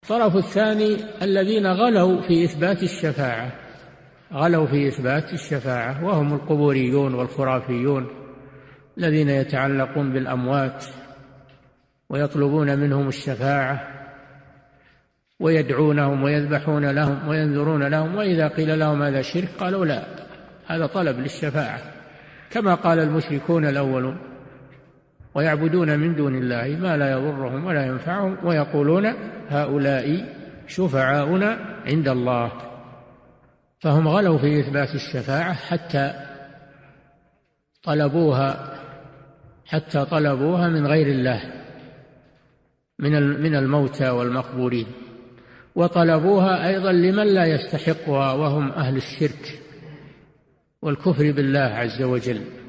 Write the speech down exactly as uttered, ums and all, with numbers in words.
الطرف الثاني الذين غلوا في إثبات الشفاعة، غلوا في إثبات الشفاعة، وهم القبوريون والخرافيون الذين يتعلقون بالأموات ويطلبون منهم الشفاعة ويدعونهم ويذبحون لهم وينذرون لهم، وإذا قيل لهم هذا شرك قالوا لا، هذا طلب للشفاعة، كما قال المشركون الأولون، ويعبدون من دون الله ما لا يضرهم ولا ينفعهم ويقولون هؤلاء شفعاؤنا عند الله. فهم غلوا في إثبات الشفاعة حتى طلبوها حتى طلبوها من غير الله، من من الموتى والمقبورين، وطلبوها أيضا لمن لا يستحقها وهم أهل الشرك والكفر بالله عز وجل.